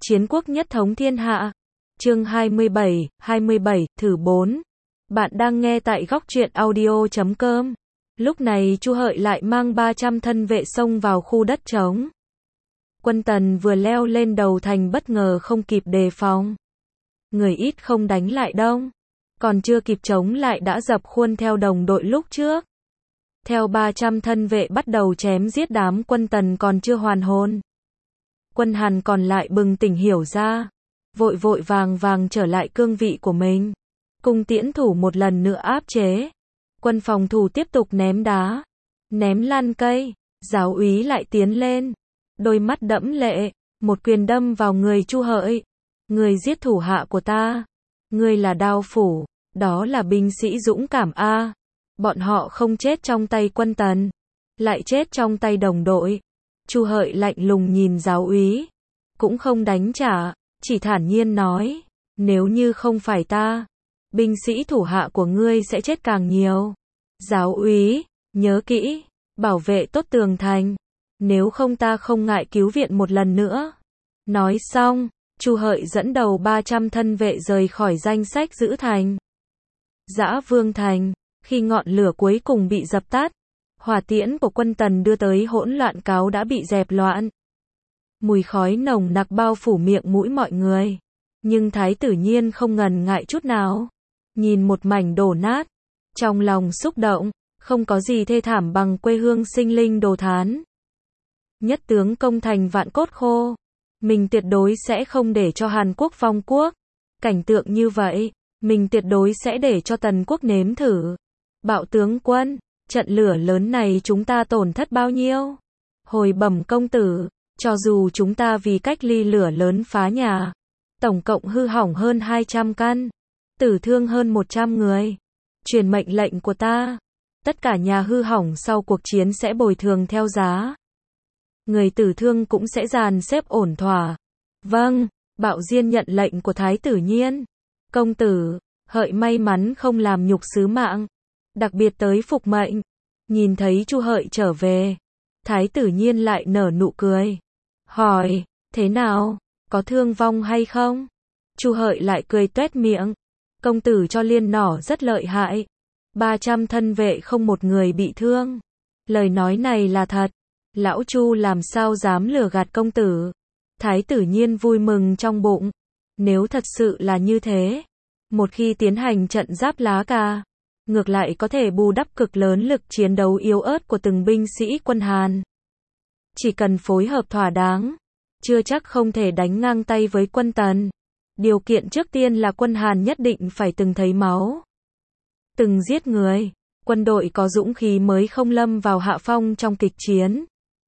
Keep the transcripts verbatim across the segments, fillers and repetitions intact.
Chiến quốc nhất thống thiên hạ. Chương hai mươi bảy, hai mươi bảy, thử bốn. Bạn đang nghe tại góc truyện audio chấm com. Lúc này Chu Hợi lại mang ba trăm thân vệ xông vào khu đất trống. Quân Tần vừa leo lên đầu thành bất ngờ không kịp đề phòng. Người ít không đánh lại đông. Còn chưa kịp chống lại đã dập khuôn theo đồng đội lúc trước. Theo ba trăm thân vệ bắt đầu chém giết đám quân Tần còn chưa hoàn hồn. Quân Hàn còn lại bừng tỉnh hiểu ra. Vội vội vàng vàng trở lại cương vị của mình. Cung tiễn thủ một lần nữa áp chế. Quân phòng thủ tiếp tục ném đá. Ném lan cây. Giáo úy lại tiến lên. Đôi mắt đẫm lệ. Một quyền đâm vào người Chu Hợi. Người giết thủ hạ của ta. Người là Đao Phủ. Đó là binh sĩ dũng cảm a. Bọn họ không chết trong tay quân Tần. Lại chết trong tay đồng đội. Chu Hợi lạnh lùng nhìn giáo úy. Cũng không đánh trả. Chỉ thản nhiên nói. Nếu như không phải ta. Binh sĩ thủ hạ của ngươi sẽ chết càng nhiều. Giáo úy. Nhớ kỹ. Bảo vệ tốt tường thành. Nếu không ta không ngại cứu viện một lần nữa. Nói xong. Chu Hợi dẫn đầu ba trăm thân vệ rời khỏi danh sách giữ thành. Dã Vương Thành. Khi ngọn lửa cuối cùng bị dập tắt. Hỏa tiễn của quân Tần đưa tới hỗn loạn cáo đã bị dẹp loạn. Mùi khói nồng nặc bao phủ miệng mũi mọi người. Nhưng Thái Tử Nhiên không ngần ngại chút nào. Nhìn một mảnh đổ nát. Trong lòng xúc động. Không có gì thê thảm bằng quê hương sinh linh đồ thán. Nhất tướng công thành vạn cốt khô. Mình tuyệt đối sẽ không để cho Hàn Quốc vong quốc. Cảnh tượng như vậy. Mình tuyệt đối sẽ để cho Tần Quốc nếm thử. Bạo tướng quân. Trận lửa lớn này chúng ta tổn thất bao nhiêu? Hồi bẩm công tử. Cho dù chúng ta vì cách ly lửa lớn phá nhà. Tổng cộng hư hỏng hơn hai trăm căn. Tử thương hơn một trăm người. Truyền mệnh lệnh của ta. Tất cả nhà hư hỏng sau cuộc chiến sẽ bồi thường theo giá. Người tử thương cũng sẽ dàn xếp ổn thỏa. Vâng, Bạo Diên nhận lệnh của Thái Tử Nhiên. Công tử, Hợi may mắn không làm nhục sứ mạng. Đặc biệt tới phục mệnh. Nhìn thấy Chu Hợi trở về. Thái Tử Nhiên lại nở nụ cười. Hỏi, thế nào? Có thương vong hay không? Chu Hợi lại cười tuét miệng. Công tử cho liên nỏ rất lợi hại. ba trăm thân vệ không một người bị thương. Lời nói này là thật. Lão Chu làm sao dám lừa gạt công tử. Thái Tử Nhiên vui mừng trong bụng. Nếu thật sự là như thế. Một khi tiến hành trận giáp lá cà. Ngược lại có thể bù đắp cực lớn lực chiến đấu yếu ớt của từng binh sĩ quân Hàn. Chỉ cần phối hợp thỏa đáng. Chưa chắc không thể đánh ngang tay với quân Tần. Điều kiện trước tiên là quân Hàn nhất định phải từng thấy máu. Từng giết người. Quân đội có dũng khí mới không lâm vào hạ phong trong kịch chiến.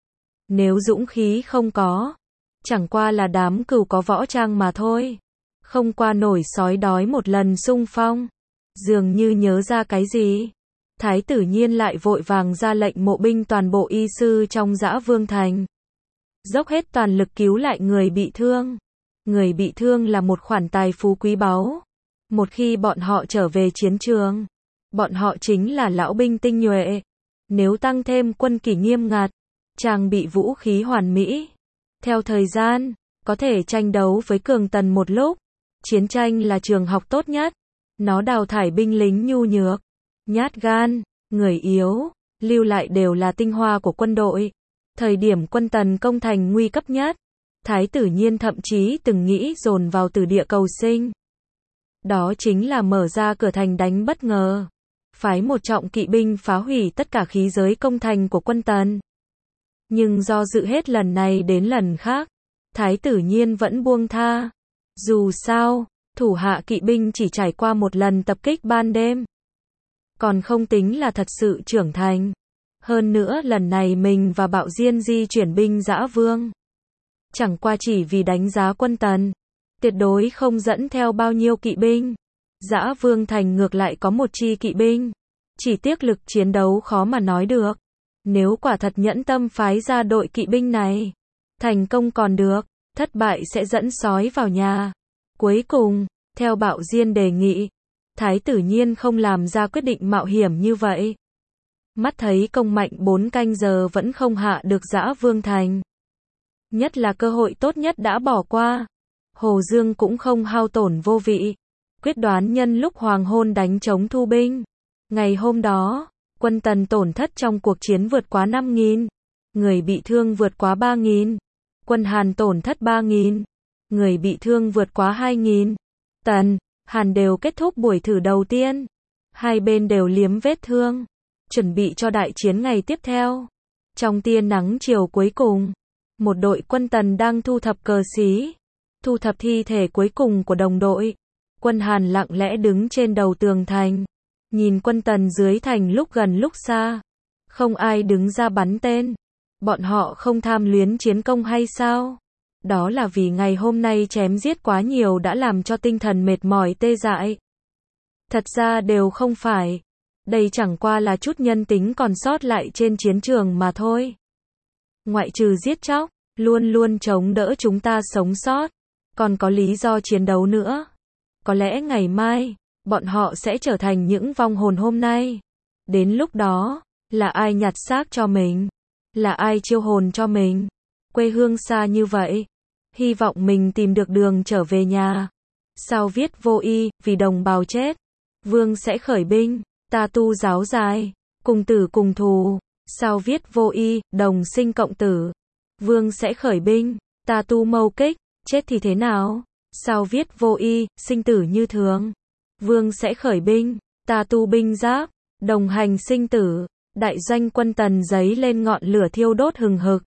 Nếu dũng khí không có. Chẳng qua là đám cừu có võ trang mà thôi. Không qua nổi sói đói một lần xung phong. Dường như nhớ ra cái gì. Thái Tử Nhiên lại vội vàng ra lệnh mộ binh toàn bộ y sư trong Dã Vương Thành. Dốc hết toàn lực cứu lại người bị thương. Người bị thương là một khoản tài phú quý báu. Một khi bọn họ trở về chiến trường. Bọn họ chính là lão binh tinh nhuệ. Nếu tăng thêm quân kỷ nghiêm ngặt. Trang bị vũ khí hoàn mỹ. Theo thời gian. Có thể tranh đấu với cường Tần một lúc. Chiến tranh là trường học tốt nhất. Nó đào thải binh lính nhu nhược. Nhát gan. Người yếu. Lưu lại đều là tinh hoa của quân đội. Thời điểm quân Tần công thành nguy cấp nhất. Thái Tử Nhiên thậm chí từng nghĩ dồn vào từ địa cầu sinh. Đó chính là mở ra cửa thành đánh bất ngờ. Phái một trọng kỵ binh phá hủy tất cả khí giới công thành của quân Tần. Nhưng do dự hết lần này đến lần khác. Thái Tử Nhiên vẫn buông tha. Dù sao, thủ hạ kỵ binh chỉ trải qua một lần tập kích ban đêm. Còn không tính là thật sự trưởng thành. Hơn nữa lần này mình và Bạo Diên di chuyển binh Dã Vương. Chẳng qua chỉ vì đánh giá quân Tần. Tuyệt đối không dẫn theo bao nhiêu kỵ binh. Dã Vương Thành ngược lại có một chi kỵ binh. Chỉ tiếc lực chiến đấu khó mà nói được. Nếu quả thật nhẫn tâm phái ra đội kỵ binh này. Thành công còn được. Thất bại sẽ dẫn sói vào nhà. Cuối cùng, theo Bạo Diên đề nghị. Thái Tử Nhiên không làm ra quyết định mạo hiểm như vậy. Mắt thấy công mạnh bốn canh giờ vẫn không hạ được Dã Vương Thành. Nhất là cơ hội tốt nhất đã bỏ qua. Hồ Dương cũng không hao tổn vô vị, quyết đoán nhân lúc hoàng hôn đánh chống thu binh. Ngày hôm đó, quân Tần tổn thất trong cuộc chiến vượt quá năm nghìn, người bị thương vượt quá ba nghìn. Quân Hàn tổn thất ba nghìn, người bị thương vượt quá hai nghìn. Tần, Hàn đều kết thúc buổi thử đầu tiên. Hai bên đều liếm vết thương, chuẩn bị cho đại chiến ngày tiếp theo. Trong tia nắng chiều cuối cùng, một đội quân Tần đang thu thập cờ xí, thu thập thi thể cuối cùng của đồng đội. Quân Hàn lặng lẽ đứng trên đầu tường thành, nhìn quân Tần dưới thành lúc gần lúc xa. Không ai đứng ra bắn tên. Bọn họ không tham luyến chiến công hay sao? Đó là vì ngày hôm nay chém giết quá nhiều đã làm cho tinh thần mệt mỏi tê dại. Thật ra đều không phải. Đây chẳng qua là chút nhân tính còn sót lại trên chiến trường mà thôi. Ngoại trừ giết chóc, luôn luôn chống đỡ chúng ta sống sót, còn có lý do chiến đấu nữa. Có lẽ ngày mai, bọn họ sẽ trở thành những vong hồn hôm nay. Đến lúc đó, là ai nhặt xác cho mình? Là ai chiêu hồn cho mình? Quê hương xa như vậy, hy vọng mình tìm được đường trở về nhà. Sao viết vô y, vì đồng bào chết, vương sẽ khởi binh, ta tu giáo dài, cùng tử cùng thù. Sao viết vô y, đồng sinh cộng tử, vương sẽ khởi binh, ta tu mâu kích, chết thì thế nào? Sao viết vô y, sinh tử như thường, vương sẽ khởi binh, ta tu binh giáp, đồng hành sinh tử. Đại doanh quân Tần giấy lên ngọn lửa thiêu đốt hừng hực.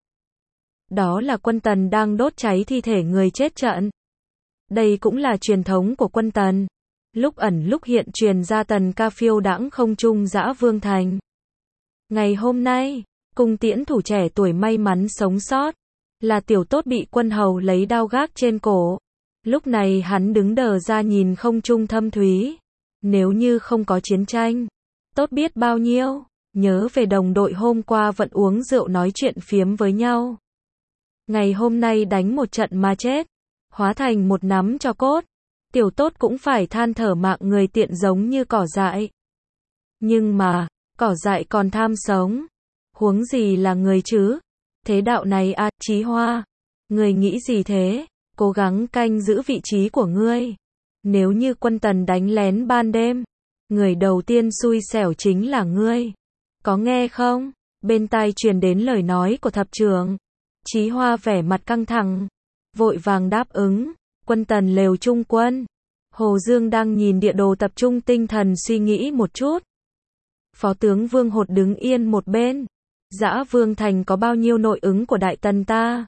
Đó là quân Tần đang đốt cháy thi thể người chết trận. Đây cũng là truyền thống của quân Tần. Lúc ẩn lúc hiện truyền ra tần ca phiêu đãng không trung dã vương thành. Ngày hôm nay, cung tiễn thủ trẻ tuổi may mắn sống sót, là Tiểu Tốt bị quân hầu lấy đao gác trên cổ. Lúc này hắn đứng đờ ra nhìn không trung thâm thúy. Nếu như không có chiến tranh, tốt biết bao nhiêu. Nhớ về đồng đội hôm qua vẫn uống rượu nói chuyện phiếm với nhau. Ngày hôm nay đánh một trận mà chết, hóa thành một nắm tro cốt. Tiểu Tốt cũng phải than thở mạng người tiện giống như cỏ dại. Nhưng mà, cỏ dại còn tham sống. Huống gì là người chứ? Thế đạo này à, Chí Hoa. Người nghĩ gì thế? Cố gắng canh giữ vị trí của ngươi. Nếu như quân Tần đánh lén ban đêm, người đầu tiên xui xẻo chính là ngươi. Có nghe không? Bên tai truyền đến lời nói của thập trưởng. Chí Hoa vẻ mặt căng thẳng, vội vàng đáp ứng. Quân Tần lều trung quân. Hồ Dương đang nhìn địa đồ tập trung tinh thần suy nghĩ một chút. Phó tướng Vương Hột đứng yên một bên. Dã Vương Thành có bao nhiêu nội ứng của Đại Tần ta?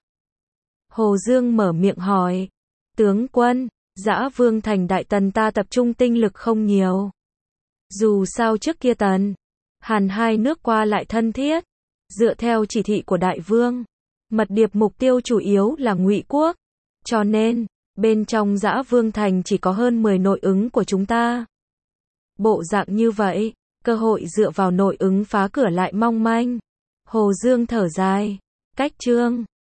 Hồ Dương mở miệng hỏi. Tướng quân, Dã Vương Thành Đại Tần ta tập trung tinh lực không nhiều. Dù sao trước kia Tần, Hàn hai nước qua lại thân thiết. Dựa theo chỉ thị của Đại Vương, mật điệp mục tiêu chủ yếu là Ngụy Quốc. Cho nên, bên trong Dã Vương Thành chỉ có hơn mười nội ứng của chúng ta. Bộ dạng như vậy, cơ hội dựa vào nội ứng phá cửa lại mong manh. Hồ Dương thở dài. Cách trương,